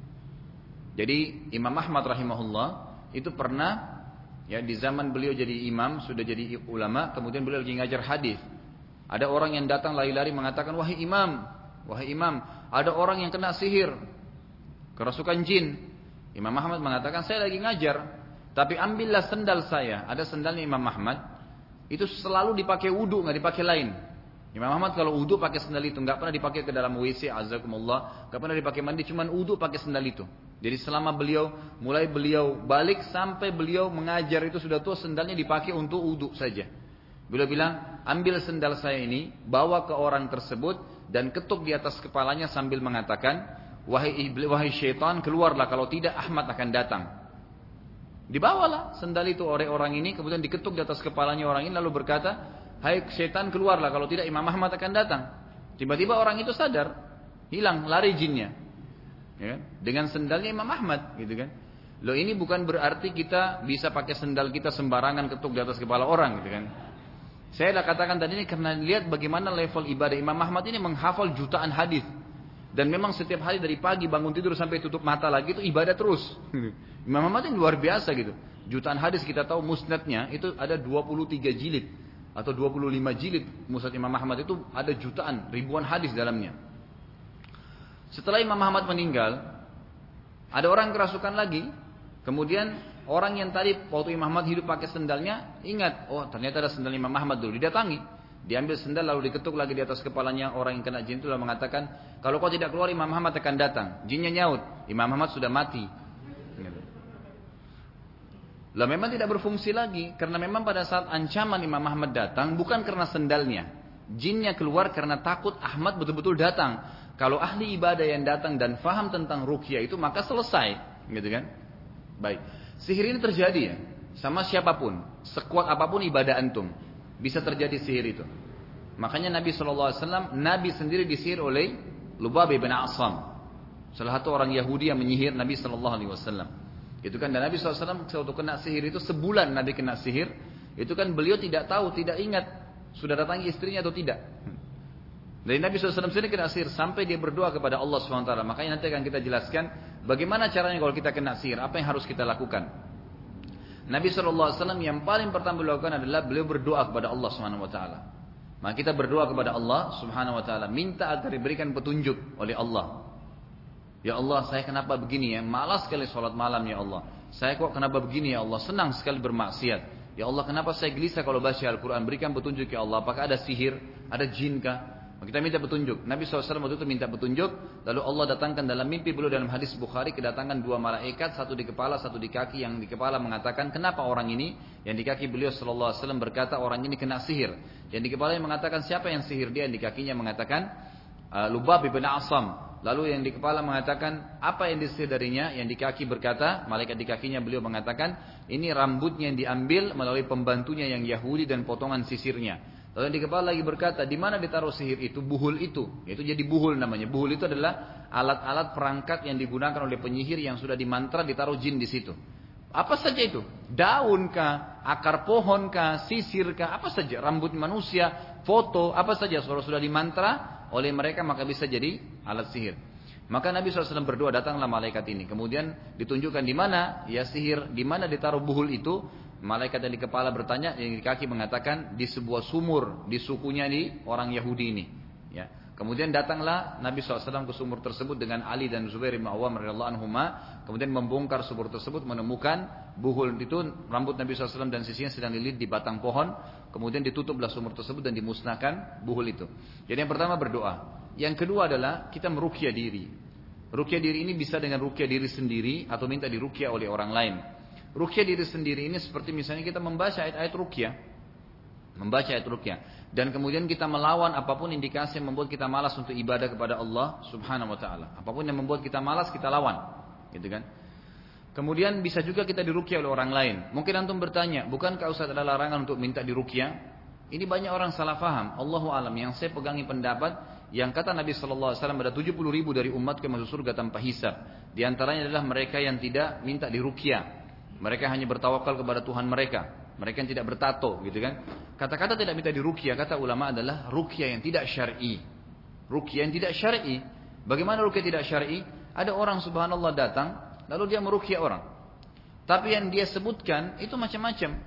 Jadi Imam Ahmad rahimahullah itu pernah ya di zaman beliau jadi imam, sudah jadi ulama, kemudian beliau lagi ngajar hadis. Ada orang yang datang lari-lari mengatakan, "Wahai imam, wahai imam, ada orang yang kena sihir, kerasukan jin." Imam Ahmad mengatakan, "Saya lagi ngajar, tapi ambillah sendal saya." Ada sendalnya Imam Ahmad, itu selalu dipakai wudu, nggak dipakai lain. Imam Ahmad kalau wudu pakai sendal itu, nggak pernah dipakai ke dalam W C, azakumullah, nggak pernah dipakai mandi, cuman wudu pakai sendal itu. Jadi selama beliau, mulai beliau balik sampai beliau mengajar itu sudah tua, sendalnya dipakai untuk wudu saja. Beliau bilang, ambil sendal saya ini, bawa ke orang tersebut dan ketuk di atas kepalanya sambil mengatakan, wahai iblis, wahai syaitan, keluarlah, kalau tidak Ahmad akan datang. Dibawalah sendal itu oleh orang ini, kemudian diketuk di atas kepalanya orang ini, lalu berkata, hai syaitan, keluarlah, kalau tidak Imam Ahmad akan datang. Tiba-tiba orang itu sadar, hilang, lari jinnya, ya kan? Dengan sendalnya Imam Ahmad, gitu kan? Loh, ini bukan berarti kita bisa pakai sendal kita sembarangan ketuk di atas kepala orang, gitu kan? Saya dah katakan tadi ini karena lihat bagaimana level ibadah Imam Ahmad ini, menghafal jutaan hadis. Dan memang setiap hari dari pagi bangun tidur sampai tutup mata lagi itu ibadah terus. Imam Ahmad ini luar biasa gitu. Jutaan hadis, kita tahu musnadnya itu ada dua puluh tiga jilid atau dua puluh lima jilid. Musnad Imam Ahmad itu ada jutaan, ribuan hadis dalamnya. Setelah Imam Ahmad meninggal, ada orang kerasukan lagi. Kemudian orang yang tadi waktu Imam Ahmad hidup pakai sendalnya, ingat, oh ternyata ada sendal Imam Ahmad dulu, didatangi. Diambil sendal lalu diketuk lagi di atas kepalanya orang yang kena jin itu, lalu mengatakan, kalau kau tidak keluar Imam Ahmad akan datang. Jinnya nyaut, Imam Ahmad sudah mati. Lah memang tidak berfungsi lagi, karena memang pada saat ancaman Imam Ahmad datang bukan karena sendalnya. Jinnya keluar karena takut Ahmad betul-betul datang. Kalau ahli ibadah yang datang dan faham tentang ruqyah itu, maka selesai, gitu kan? Baik, sihir ini terjadi ya, sama siapapun, sekuat apapun ibadah antum, bisa terjadi sihir itu. Makanya Nabi shallallahu alaihi wasallam, Nabi sendiri disihir oleh Lubab bin Asam, salah satu orang Yahudi yang menyihir Nabi shallallahu alaihi wasallam. Itu kan, dan Nabi shallallahu alaihi wasallam waktu kena sihir itu, sebulan Nabi kena sihir, itu kan beliau tidak tahu, tidak ingat sudah datangi istrinya atau tidak. Dari Nabi shallallahu alaihi wasallam sendiri kena sihir sampai dia berdoa kepada Allah subhanahu wa taala. Makanya nanti akan kita jelaskan bagaimana caranya kalau kita kena sihir, apa yang harus kita lakukan. Nabi shallallahu alaihi wasallam yang paling pertama beliau lakukan adalah beliau berdoa kepada Allah subhanahu wa taala. Maka kita berdoa kepada Allah subhanahu wa taala, minta agar diberikan petunjuk oleh Allah. Ya Allah, saya kenapa begini ya, malas sekali sholat malam ya Allah. Saya kok kenapa begini ya Allah, senang sekali bermaksiat. Ya Allah, kenapa saya gelisah kalau baca Al-Quran, berikan petunjuk ya Allah. Apakah ada sihir, ada jin kah? Kita minta petunjuk. Nabi shallallahu alaihi wasallam waktu itu minta petunjuk. Lalu Allah datangkan dalam mimpi beliau, dalam hadis Bukhari, kedatangan dua malaikat, satu di kepala, satu di kaki. Yang di kepala mengatakan, kenapa orang ini? Yang di kaki beliau shallallahu alaihi wasallam berkata, orang ini kena sihir. Yang di kepala mengatakan, siapa yang sihir dia? Yang di kakinya mengatakan, Lubab bin Asam. Lalu yang di kepala mengatakan, apa yang disihir darinya? Yang di kaki berkata, malaikat di kakinya beliau mengatakan, ini rambutnya yang diambil melalui pembantunya yang Yahudi dan potongan sisirnya. Lalu yang di kepala lagi berkata, di mana ditaruh sihir itu? Buhul itu. Itu jadi buhul namanya. Buhul itu adalah alat-alat perangkat yang digunakan oleh penyihir yang sudah dimantra, ditaruh jin di situ. Apa saja itu? Daun kah, akar pohon kah, sisir kah, apa saja, rambut manusia, foto, apa saja kalau sudah dimantra oleh mereka maka bisa jadi alat sihir. Maka Nabi shallallahu alaihi wasallam berdoa, datanglah malaikat ini. Kemudian ditunjukkan di mana ya sihir, di mana ditaruh buhul itu. Malaikat yang di kepala bertanya, yang di kaki mengatakan di sebuah sumur di sukunya di orang Yahudi ini. Ya. Kemudian datanglah Nabi shallallahu alaihi wasallam ke sumur tersebut dengan Ali dan Zubair bin Awwam radhiyallahu anhuma. Kemudian membongkar sumur tersebut, menemukan buhul itu, rambut Nabi shallallahu alaihi wasallam dan sisinya sedang dililit di batang pohon. Kemudian ditutuplah sumur tersebut dan dimusnahkan buhul itu. Jadi yang pertama berdoa. Yang kedua adalah kita meruqyah diri. Ruqyah diri ini bisa dengan ruqyah diri sendiri atau minta diruqyah oleh orang lain. Ruqyah diri sendiri ini seperti misalnya kita membaca ayat-ayat ruqyah. Membaca ayat ruqyah. Dan kemudian kita melawan apapun indikasi yang membuat kita malas untuk ibadah kepada Allah subhanahu wa ta'ala. Apapun yang membuat kita malas, kita lawan. Gitu kan? Kemudian bisa juga kita diruqyah oleh orang lain. Mungkin antum bertanya, bukankah Ustaz ada larangan untuk minta diruqyah? Ini banyak orang salah faham. Allahu alam, yang saya pegangi pendapat, yang kata Nabi shallallahu alaihi wasallam ada tujuh puluh ribu dari umatku yang masuk surga tanpa hisab. Di antaranya adalah mereka yang tidak minta diruqyah. Mereka hanya bertawakal kepada Tuhan mereka. Mereka yang tidak bertato, gitu kan? Kata-kata tidak minta diruqyah, kata ulama adalah ruqyah yang tidak syar'i. Ruqyah yang tidak syar'i. Bagaimana ruqyah tidak syar'i? Ada orang subhanallah datang, lalu dia meruqyah orang. Tapi yang dia sebutkan itu macam-macam.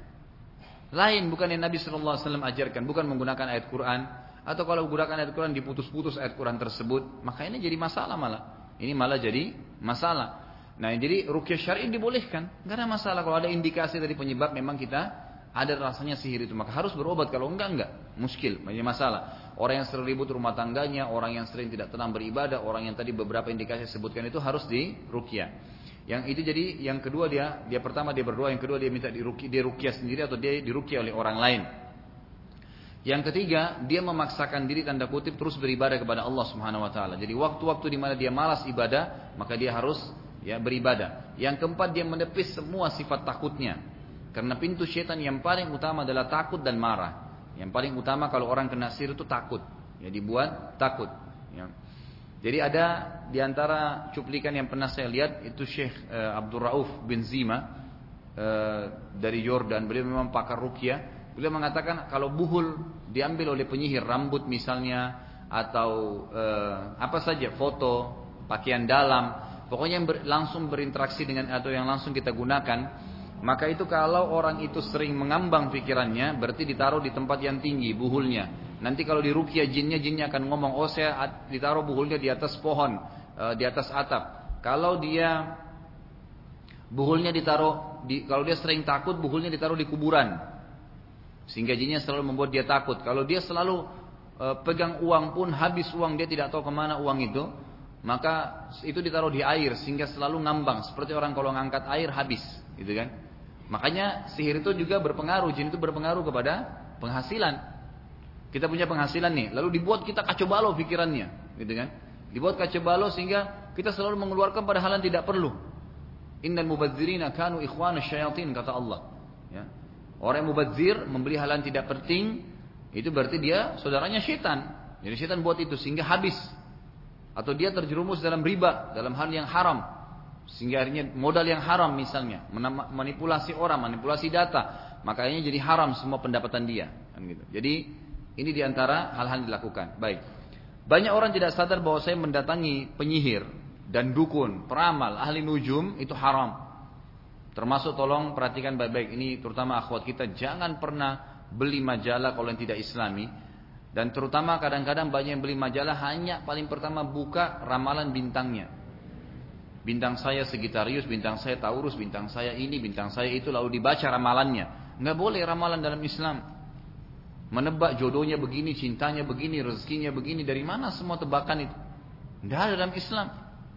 Lain bukan yang Nabi shallallahu alaihi wasallam ajarkan, bukan menggunakan ayat Quran. Atau kalau menggunakan ayat Quran diputus-putus ayat Quran tersebut, maka ini jadi masalah malah. Ini malah jadi masalah. Nah, jadi ruqyah syar'i dibolehkan, enggak ada masalah kalau ada indikasi dari penyebab memang kita ada rasanya sihir itu, maka harus berobat. Kalau enggak enggak, muskil, banyak masalah. Orang yang sering ribut rumah tangganya, orang yang sering tidak tenang beribadah, orang yang tadi beberapa indikasi sebutkan itu harus diruqyah. Yang itu jadi yang kedua dia dia pertama dia berdoa, yang kedua dia minta diruqyah, dia ruqyah sendiri atau dia diruqyah oleh orang lain. Yang ketiga, dia memaksakan diri tanda kutip terus beribadah kepada Allah Subhanahu wa taala. Jadi waktu-waktu di mana dia malas ibadah, maka dia harus ya beribadah. Yang keempat, dia menepis semua sifat takutnya. Karena pintu syaitan yang paling utama adalah takut dan marah. Yang paling utama kalau orang kena sihir itu takut. Ya dibuat takut, ya. Jadi ada di antara cuplikan yang pernah saya lihat itu Syekh uh, Abdul Rauf bin Zima uh, dari Jordan. Beliau memang pakar ruqyah. Beliau mengatakan kalau buhul diambil oleh penyihir, rambut misalnya, atau e, apa saja, foto, pakaian dalam, pokoknya yang ber, langsung berinteraksi dengan atau yang langsung kita gunakan, maka itu kalau orang itu sering mengambang pikirannya, berarti ditaruh di tempat yang tinggi buhulnya. Nanti kalau di ruqyah jinnya, jinnya akan ngomong, oh saya ditaruh buhulnya di atas pohon, e, di atas atap. Kalau dia buhulnya ditaruh, di, kalau dia sering takut, buhulnya ditaruh di kuburan. Sehingga jinnya selalu membuat dia takut. Kalau dia selalu e, pegang uang pun habis uang, dia tidak tahu kemana uang itu, maka itu ditaruh di air sehingga selalu ngambang. Seperti orang kalau ngangkat air habis, gitu kan? Makanya sihir itu juga berpengaruh, jin itu berpengaruh kepada penghasilan. Kita punya penghasilan nih, lalu dibuat kita kacau balau pikirannya, gitu kan? Dibuat kacau balau sehingga kita selalu mengeluarkan pada hal yang tidak perlu. Innal mubadzirina kanu ikhwana syayatin, kata Allah. Ya. Orang yang mubadzir, membeli hal yang tidak penting, itu berarti dia saudaranya syaitan. Jadi syaitan buat itu sehingga habis. Atau dia terjerumus dalam riba, dalam hal yang haram. Sehingga akhirnya modal yang haram misalnya, manipulasi orang, manipulasi data, makanya jadi haram semua pendapatan dia. Kan gitu. Jadi ini diantara hal-hal yang dilakukan. Baik. Banyak orang tidak sadar bahwa saya mendatangi penyihir dan dukun, peramal, ahli nujum itu haram. Termasuk tolong perhatikan baik-baik ini, terutama akhwat kita, jangan pernah beli majalah kalau yang tidak islami. Dan terutama kadang-kadang banyak yang beli majalah hanya paling pertama buka ramalan bintangnya. Bintang saya Sagittarius, bintang saya Taurus, bintang saya ini, bintang saya itu, lalu dibaca ramalannya. Nggak boleh ramalan dalam Islam. Menebak jodohnya begini, cintanya begini, rezekinya begini, dari mana semua tebakan itu? Nggak ada dalam Islam.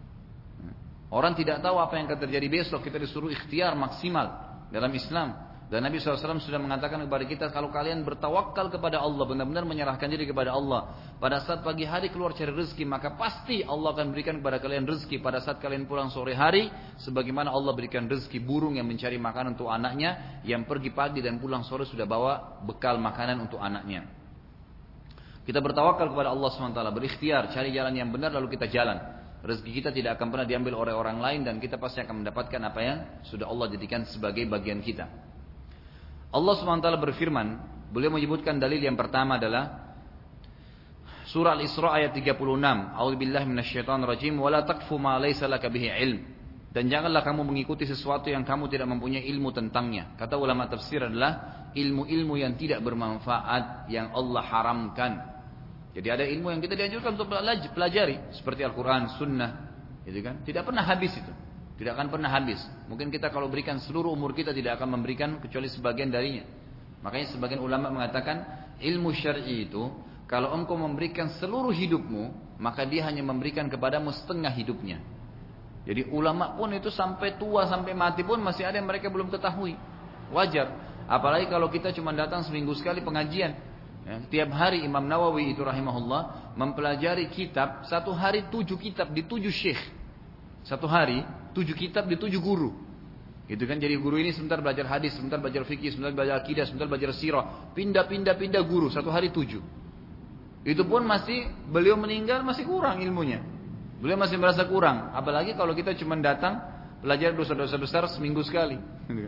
Orang tidak tahu apa yang akan terjadi besok. Kita disuruh ikhtiar maksimal dalam Islam. Dan Nabi shallallahu alaihi wasallam sudah mengatakan kepada kita, kalau kalian bertawakal kepada Allah, benar-benar menyerahkan diri kepada Allah, pada saat pagi hari keluar cari rezeki, maka pasti Allah akan berikan kepada kalian rezeki pada saat kalian pulang sore hari, sebagaimana Allah berikan rezeki burung yang mencari makanan untuk anaknya, yang pergi pagi dan pulang sore sudah bawa bekal makanan untuk anaknya. Kita bertawakal kepada Allah subhanahu wa taala, berikhtiar, cari jalan yang benar lalu kita jalan. Rezeki kita tidak akan pernah diambil oleh orang lain, dan kita pasti akan mendapatkan apa yang sudah Allah jadikan sebagai bagian kita. Allah subhanahu wa taala berfirman, beliau menyebutkan dalil yang pertama adalah surah Al-Isra ayat tiga puluh enam. A'udzubillahi minasyaitonir rajim, wa la taqfu ma laysa laka bihi ilm. Dan janganlah kamu mengikuti sesuatu yang kamu tidak mempunyai ilmu tentangnya. Kata ulama tafsir adalah ilmu-ilmu yang tidak bermanfaat yang Allah haramkan. Jadi ada ilmu yang kita dianjurkan untuk pelajari, seperti Al-Quran, Sunnah, gitu kan? Tidak pernah habis itu, tidak akan pernah habis. Mungkin kita kalau berikan seluruh umur kita tidak akan memberikan kecuali sebagian darinya. Makanya sebagian ulama mengatakan ilmu syar'i itu kalau engkau memberikan seluruh hidupmu, maka dia hanya memberikan kepadamu setengah hidupnya. Jadi ulama pun itu sampai tua, sampai mati pun masih ada yang mereka belum ketahui. Wajar, apalagi kalau kita cuma datang seminggu sekali pengajian. Ya, tiap hari Imam Nawawi itu rahimahullah mempelajari kitab, satu hari tujuh kitab di tujuh syekh, satu hari tujuh kitab di tujuh guru, gitu kan? Jadi guru ini sebentar belajar hadis, sebentar belajar fikih, sebentar belajar akidah, sebentar belajar sirah, pindah-pindah-pindah guru, satu hari tujuh. Itu pun masih beliau meninggal masih kurang ilmunya, beliau masih merasa kurang. Apalagi kalau kita cuma datang belajar dosa-dosa besar seminggu sekali,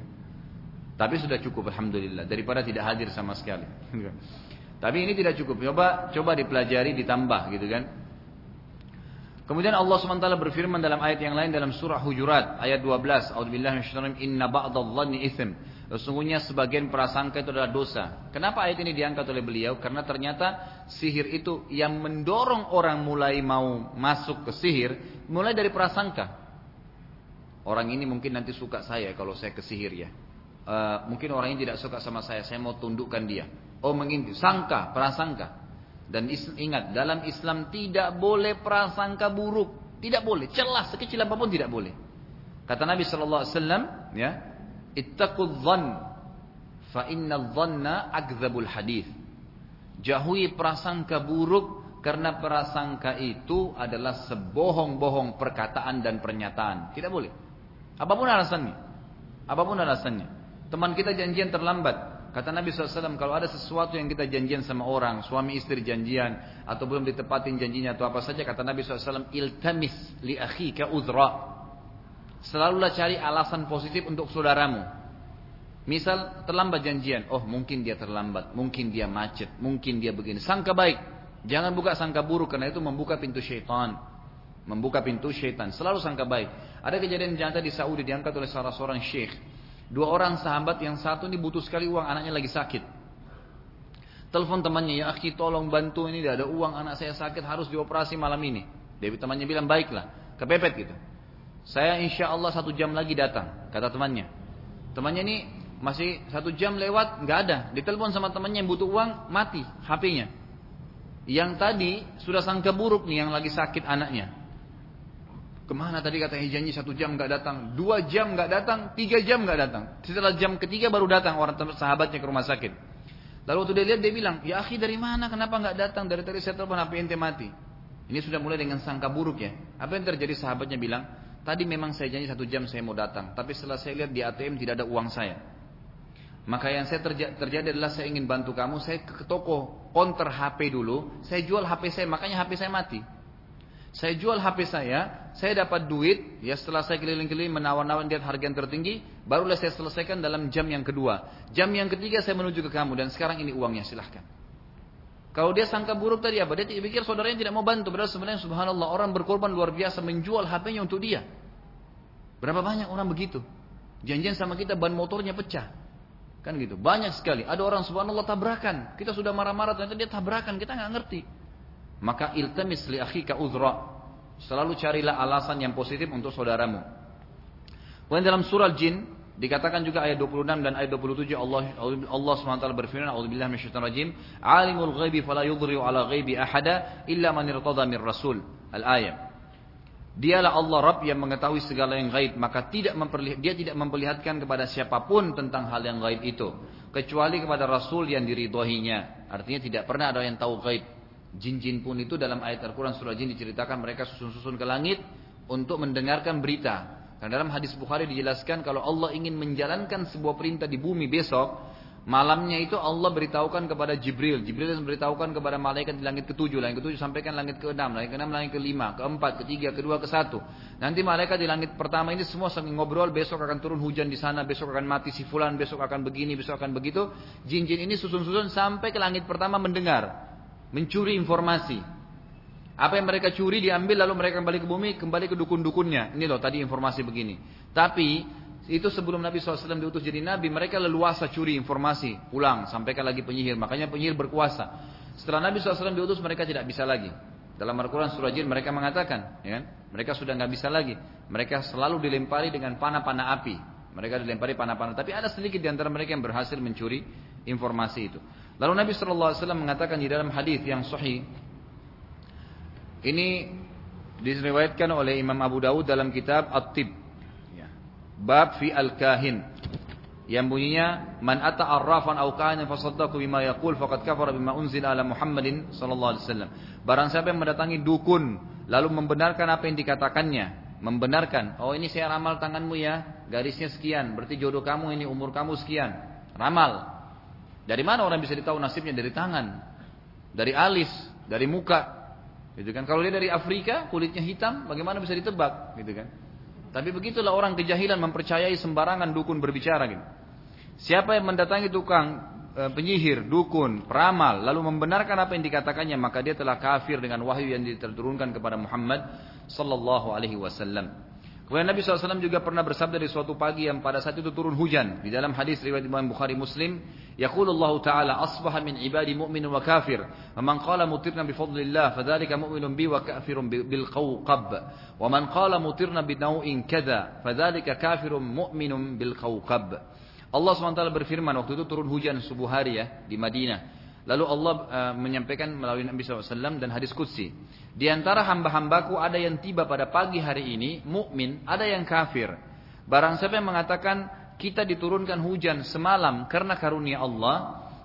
tapi sudah cukup alhamdulillah daripada tidak hadir sama sekali. Tapi ini tidak cukup. Coba coba dipelajari, ditambah, gitu kan. Kemudian Allah subhanahu wa taala berfirman dalam ayat yang lain dalam surah Hujurat ayat dua belas, A'udzubillahi minasyaitonir rajim, inna ba'dadh-dhanni itsm. Sesungguhnya sebagian prasangka itu adalah dosa. Kenapa ayat ini diangkat oleh beliau? Karena ternyata sihir itu yang mendorong orang mulai mau masuk ke sihir mulai dari prasangka. Orang ini mungkin nanti suka saya kalau saya ke sihir ya. Uh, mungkin orang ini tidak suka sama saya, saya mau tundukkan dia. Oh mengintip, sangka, prasangka. Dan ingat, dalam Islam tidak boleh prasangka buruk, tidak boleh, celah sekecil apapun tidak boleh. Kata Nabi Shallallahu Alaihi Wasallam, ya, ittaqudz dzann, fa inna dzanna akdzabul hadits. Jauhi prasangka buruk, karena prasangka itu adalah sebohong-bohong perkataan dan pernyataan. Tidak boleh. Apapun alasannya. Apapun alasannya. Teman kita janjian terlambat. Kata Nabi shallallahu alaihi wasallam, kalau ada sesuatu yang kita janjian sama orang, suami istri janjian, atau belum ditepatin janjinya atau apa saja, kata Nabi shallallahu alaihi wasallam, iltamis li akhika udhra. Selalulah cari alasan positif untuk saudaramu. Misal terlambat janjian, oh mungkin dia terlambat, mungkin dia macet, mungkin dia begini. Sangka baik, jangan buka sangka buruk, karena itu membuka pintu syaitan. Membuka pintu syaitan, selalu sangka baik. Ada kejadian nyata di Saudi, diangkat oleh salah seorang syekh. Dua orang sahabat, yang satu ini butuh sekali uang, anaknya lagi sakit. Telepon temannya, ya akhi tolong bantu, ini tidak ada uang, anak saya sakit, harus dioperasi malam ini. Dia temannya bilang, baiklah, kepepet gitu. Saya insya Allah satu jam lagi datang, kata temannya. Temannya ini masih satu jam lewat, nggak ada. Ditelepon sama temannya yang butuh uang, mati H P-nya. Yang tadi sudah sangka buruk nih, yang lagi sakit anaknya. Kemana tadi katanya janji satu jam nggak datang, dua jam nggak datang, tiga jam nggak datang. Setelah jam ketiga baru datang orang sahabatnya ke rumah sakit. Lalu waktu dia lihat dia bilang, ya akhi dari mana, kenapa nggak datang? Dari tadi saya telepon H P ente mati. Ini sudah mulai dengan sangka buruk ya. Apa yang terjadi? Sahabatnya bilang, tadi memang saya janji satu jam saya mau datang, tapi setelah saya lihat di A T M tidak ada uang saya. Maka yang saya terja- terjadi adalah saya ingin bantu kamu, saya ke toko counter H P dulu, saya jual H P saya, makanya H P saya mati. Saya jual H P saya, saya dapat duit, ya setelah saya keliling-keliling menawar-nawar lihat harga yang tertinggi, barulah saya selesaikan dalam jam yang kedua. Jam yang ketiga saya menuju ke kamu dan sekarang ini uangnya, silahkan. Kalau dia sangka buruk tadi apa? Dia pikir saudaranya tidak mau bantu, padahal sebenarnya subhanallah orang berkorban luar biasa menjual H P-nya untuk dia. Berapa banyak orang begitu? Janjian sama kita ban motornya pecah. Kan gitu, banyak sekali. Ada orang subhanallah tabrakan, kita sudah marah-marah ternyata dia tabrakan, kita nggak ngerti. Maka iltamis li akhika udhra. Selalu carilah alasan yang positif untuk saudaramu. Kemudian dalam surah Jin dikatakan juga ayat dua puluh enam dan ayat dua puluh tujuh, Allah Allah subhanahu wa taala berfirman, a'udzubillahi minasyaitonir rajim, alimul ghaibi fala yudhhiru ala ghaibi ahada illa man irtada mir rasul. Al-ayat. Dialah Allah Rabb yang mengetahui segala yang gaib, maka tidak memperlihat, dia tidak memperlihatkan kepada siapapun tentang hal yang gaib itu kecuali kepada rasul yang diridhoinya. Artinya tidak pernah ada yang tahu gaib. Jin-jin pun itu dalam ayat Al-Quran surah Jin diceritakan mereka susun-susun ke langit untuk mendengarkan berita. Karena dalam hadis Bukhari dijelaskan kalau Allah ingin menjalankan sebuah perintah di bumi besok, malamnya itu Allah beritahukan kepada Jibril. Jibril beritahukan kepada malaikat di langit ketujuh, langit ketujuh sampaikan langit keenam, langit keenam, langit kelima, keempat, ketiga, kedua, ke satu. Nanti malaikat di langit pertama ini semua sambil ngobrol, besok akan turun hujan di sana, besok akan mati si fulan, besok akan begini, besok akan begitu. Jin-jin ini susun-susun sampai ke langit pertama mendengar. Mencuri informasi. Apa yang mereka curi diambil lalu mereka kembali ke bumi, kembali ke dukun-dukunnya. Ini loh tadi informasi begini. Tapi itu sebelum Nabi shallallahu alaihi wasallam diutus jadi Nabi, mereka leluasa curi informasi. Pulang, sampaikan lagi penyihir. Makanya penyihir berkuasa. Setelah Nabi shallallahu alaihi wasallam diutus mereka tidak bisa lagi. Dalam Al-Quran surah Jin mereka mengatakan, ya kan? Mereka sudah nggak bisa lagi. Mereka selalu dilempari dengan panah-panah api. Mereka dilempari panah-panah. Tapi ada sedikit di antara mereka yang berhasil mencuri informasi itu. Lalu Nabi shallallahu alaihi wasallam mengatakan di dalam hadis yang sahih, ini diriwayatkan oleh Imam Abu Dawud dalam kitab At-Tib, ya. Bab fi al-kahin, yang bunyinya man ata arrafan aw kahinan fasaddaqu bima yaqul faqad kafara bima unzila ala Muhammadin sallallahu alaihi wasallam. Barang siapa yang mendatangi dukun lalu membenarkan apa yang dikatakannya, membenarkan, oh ini saya ramal tanganmu ya, garisnya sekian, berarti jodoh kamu ini, umur kamu sekian, ramal. Dari mana orang bisa ditahu nasibnya? Dari tangan, dari alis, dari muka, gitu kan? Kalau dia dari Afrika, kulitnya hitam, bagaimana bisa ditebak, gitu kan? Tapi begitulah orang kejahilan mempercayai sembarangan dukun berbicara, gitu. Siapa yang mendatangi tukang e, penyihir, dukun, peramal, lalu membenarkan apa yang dikatakannya, maka dia telah kafir dengan wahyu yang diturunkan kepada Muhammad sallallahu alaihi wasallam. Kemudian Nabi shallallahu alaihi wasallam juga pernah bersabda di suatu pagi yang pada saat itu turun hujan. Di dalam hadis riwayat Imam Bukhari Muslim, yaqulullahu ta'ala asbaha min ibadi mu'min wa kafir. Wa man qala mutirna bi fadlillah fadzalika mu'minun bi wa kafirun bil qawqab. Wa man qala mutirna bi naw'in kadza fadzalika kafirun mu'minun bil qawqab. Allah subhanahu wa taala berfirman waktu itu turun hujan subuh hari ya di Madinah. Lalu Allah uh, menyampaikan melalui Nabi shallallahu alaihi wasallam dan hadis qudsi. Di antara hamba-hambaku ada yang tiba pada pagi hari ini mukmin, ada yang kafir. Barang siapa yang mengatakan kita diturunkan hujan semalam karena karunia Allah,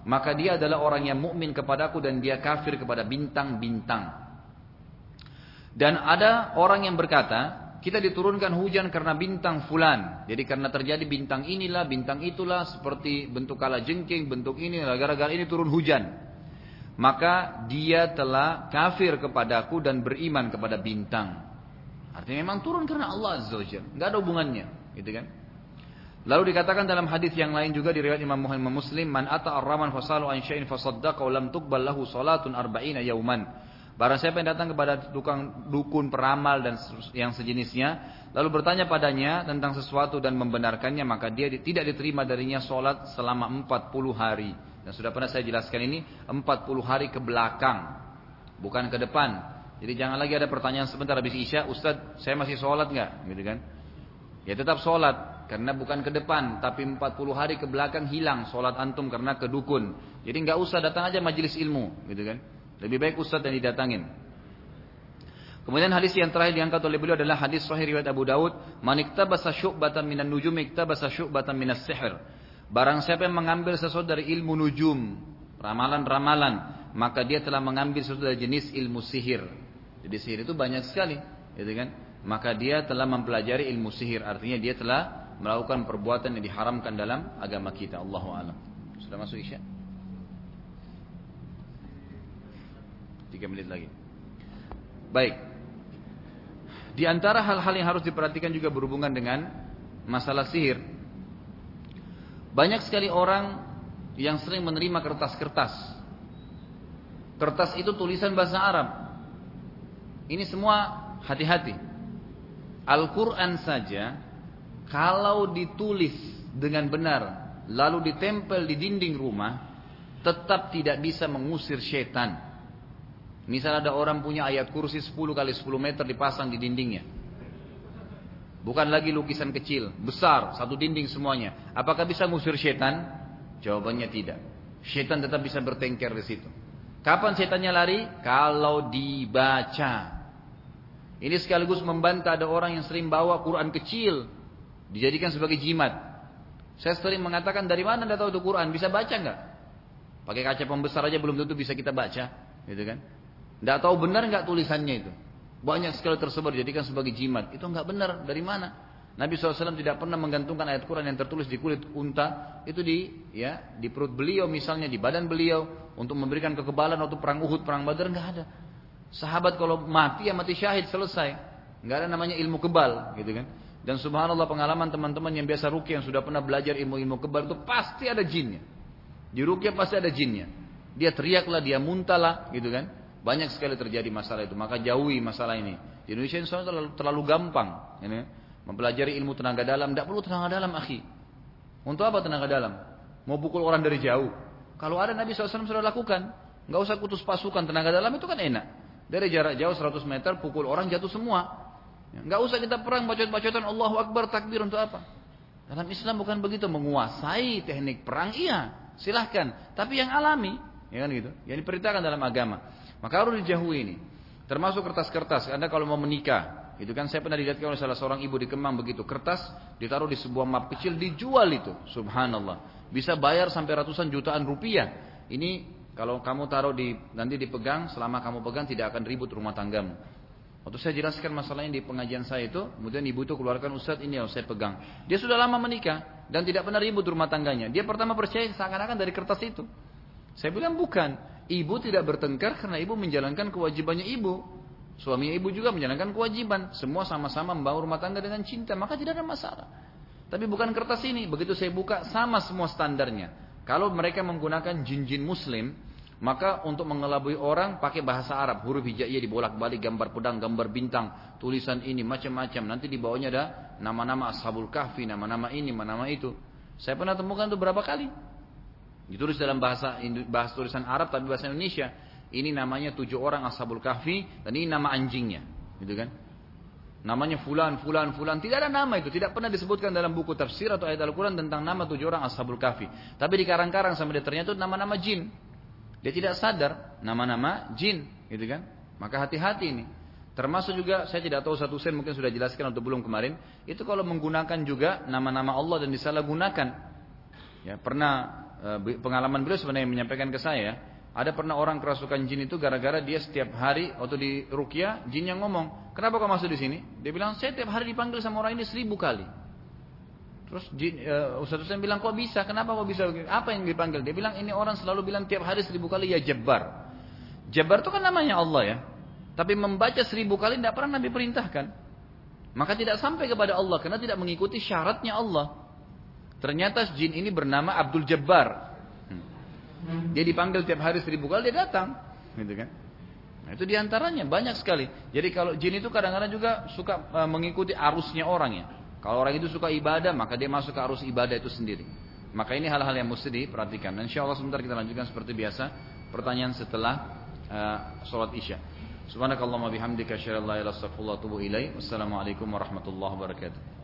maka dia adalah orang yang mukmin kepadaku dan dia kafir kepada bintang-bintang. Dan ada orang yang berkata, kita diturunkan hujan karena bintang fulan. Jadi karena terjadi bintang inilah, bintang itulah, seperti bentuk kalajengking, bentuk ini, gara-gara ini turun hujan. Maka dia telah kafir kepadaku dan beriman kepada bintang. Artinya memang turun karena Allah Azza wa Jalla, enggak ada hubungannya, gitu kan? Lalu dikatakan dalam hadis yang lain juga diriwayat Imam Muslim, man ata ar-raman fasalu an syai'in fasaddaqa wa lam tuqbal lahu salatun arba'ina yauman. Barang siapa yang datang kepada tukang dukun, peramal dan yang sejenisnya, lalu bertanya padanya tentang sesuatu dan membenarkannya, maka dia tidak diterima darinya salat selama empat puluh hari. Dan sudah pernah saya jelaskan ini empat puluh hari ke belakang, bukan ke depan. Jadi jangan lagi ada pertanyaan sebentar habis Isya, Ustaz saya masih sholat nggak? Gitu kan? Ya tetap sholat, karena bukan ke depan, tapi empat puluh hari ke belakang hilang sholat antum karena ke dukun. Jadi nggak usah datang aja majelis ilmu, gitu kan? Lebih baik Ustaz yang didatangin. Kemudian hadis yang terakhir diangkat oleh beliau adalah hadis sahih riwayat Abu Daud, man iktabasa syu'batan minan nujum iktabasa syu'batan minas sihr. Barang siapa yang mengambil sesuatu dari ilmu nujum, ramalan-ramalan, maka dia telah mengambil sesuatu dari jenis ilmu sihir. Jadi sihir itu banyak sekali, gitu kan? Maka dia telah mempelajari ilmu sihir, artinya dia telah melakukan perbuatan yang diharamkan dalam agama kita. Allahu a'lam. Sudah masuk Isya? Tiga menit lagi. Baik. Di antara hal-hal yang harus diperhatikan juga berhubungan dengan masalah sihir. Banyak sekali orang yang sering menerima kertas-kertas. Kertas itu tulisan bahasa Arab. Ini semua hati-hati. Al-Quran saja, kalau ditulis dengan benar, lalu ditempel di dinding rumah, tetap tidak bisa mengusir syaitan. Misal ada orang punya ayat kursi sepuluh kali sepuluh meter dipasang di dindingnya. Bukan lagi lukisan kecil, besar, satu dinding semuanya. Apakah bisa mengusir syaitan? Jawabannya tidak. Syaitan tetap bisa bertengker di situ. Kapan syaitannya lari? Kalau dibaca. Ini sekaligus membantah ada orang yang sering bawa Quran kecil, dijadikan sebagai jimat. Saya sering mengatakan, dari mana anda tahu itu Quran? Bisa baca nggak? Pakai kaca pembesar aja belum tentu bisa kita baca, gitu kan? Nggak tahu benar nggak tulisannya itu. Banyak sekali tersebar dijadikan sebagai jimat. Itu nggak benar. Dari mana? Nabi shallallahu alaihi wasallam tidak pernah menggantungkan ayat Quran yang tertulis di kulit unta itu di ya di perut beliau misalnya, di badan beliau untuk memberikan kekebalan waktu perang Uhud, perang Badar, nggak ada. Sahabat kalau mati ya mati syahid, selesai. Nggak ada namanya ilmu kebal, gitu kan? Dan subhanallah pengalaman teman-teman yang biasa ruqyah yang sudah pernah belajar ilmu-ilmu kebal itu pasti ada jinnya. Di ruqyah pasti ada jinnya. Dia teriaklah, dia muntahlah, gitu kan? Banyak sekali terjadi masalah itu. Maka jauhi masalah ini. Di Indonesia ini terlalu, terlalu gampang, ini, mempelajari ilmu tenaga dalam. Tidak perlu tenaga dalam, akhi. Untuk apa tenaga dalam? Mau pukul orang dari jauh. Kalau ada Nabi shallallahu alaihi wasallam sudah lakukan. Nggak usah kutus pasukan. Tenaga dalam itu kan enak. Dari jarak jauh seratus meter pukul orang jatuh semua. Nggak usah kita perang bacot-bacotan Allahu Akbar takbir untuk apa? Dalam Islam bukan begitu. Menguasai teknik perang iya, silahkan. Tapi yang alami, ya kan gitu. Yang diperintahkan dalam agama. Maka harus dijauhi ini. Termasuk kertas-kertas. Anda kalau mau menikah, itu kan saya pernah dilihatkan oleh salah seorang ibu di Kemang begitu. Kertas ditaruh di sebuah map kecil, dijual itu. Subhanallah. Bisa bayar sampai ratusan jutaan rupiah. Ini kalau kamu taruh di nanti dipegang, selama kamu pegang tidak akan ribut rumah tanggamu. Waktu saya jelaskan masalahnya di pengajian saya itu, kemudian ibu itu keluarkan, Ustaz ini yang saya pegang. Dia sudah lama menikah dan tidak pernah ribut rumah tangganya. Dia pertama percaya seakan-akan dari kertas itu. Saya bilang bukan. Ibu tidak bertengkar karena ibu menjalankan kewajibannya ibu. Suaminya ibu juga menjalankan kewajiban. Semua sama-sama membangun rumah tangga dengan cinta. Maka tidak ada masalah. Tapi bukan kertas ini. Begitu saya buka sama semua standarnya. Kalau mereka menggunakan jin-jin muslim, maka untuk mengelabui orang pakai bahasa Arab. Huruf hijaiyah dibolak-balik, gambar pedang, gambar bintang, tulisan ini, macam-macam. Nanti di bawahnya ada nama-nama Ashabul Kahfi, nama-nama ini, nama-nama itu. Saya pernah temukan itu berapa kali. Ditulis dalam bahasa bahasa tulisan Arab tapi bahasa Indonesia. Ini namanya tujuh orang Ashabul Kahfi dan ini nama anjingnya, gitu kan? Namanya fulan, fulan, fulan. Tidak ada nama itu, tidak pernah disebutkan dalam buku tafsir atau ayat Al-Quran tentang nama tujuh orang Ashabul Kahfi. Tapi dikarang-karang sampai dia ternyata itu nama-nama jin. Dia tidak sadar nama-nama jin, gitu kan? Maka hati-hati ini. Termasuk juga saya tidak tahu satu sen mungkin sudah jelaskan atau belum kemarin. Itu kalau menggunakan juga nama-nama Allah dan disalahgunakan. Ya, pernah pengalaman beliau sebenarnya menyampaikan ke saya, ada pernah orang kerasukan jin itu gara-gara dia setiap hari waktu di ruqyah, jin yang ngomong, kenapa kau masuk di sini? Dia bilang, saya setiap hari dipanggil sama orang ini seribu kali. Terus jin, uh, Ustaz-Ustaz bilang, kok bisa? Kenapa kok bisa? Apa yang dipanggil? Dia bilang, ini orang selalu bilang tiap hari seribu kali ya Jabbar. Jabbar itu kan namanya Allah ya. Tapi membaca seribu kali tidak pernah Nabi perintahkan. Maka tidak sampai kepada Allah karena tidak mengikuti syaratnya Allah. Ternyata jin ini bernama Abdul Jabbar. Dia dipanggil tiap hari seribu kali dia datang, gitu kan? Nah, itu diantaranya banyak sekali. Jadi kalau jin itu kadang-kadang juga suka uh, mengikuti arusnya orang ya. Kalau orang itu suka ibadah, maka dia masuk ke arus ibadah itu sendiri. Maka ini hal-hal yang mesti diperhatikan. Dan insya Allah sebentar kita lanjutkan seperti biasa pertanyaan setelah uh, sholat isya. Subhanakallahumma bihamdika asyhadu an la ilaha illa anta astaghfiruka wa atubu ilaik. Wassalamualaikum warahmatullahi wabarakatuh.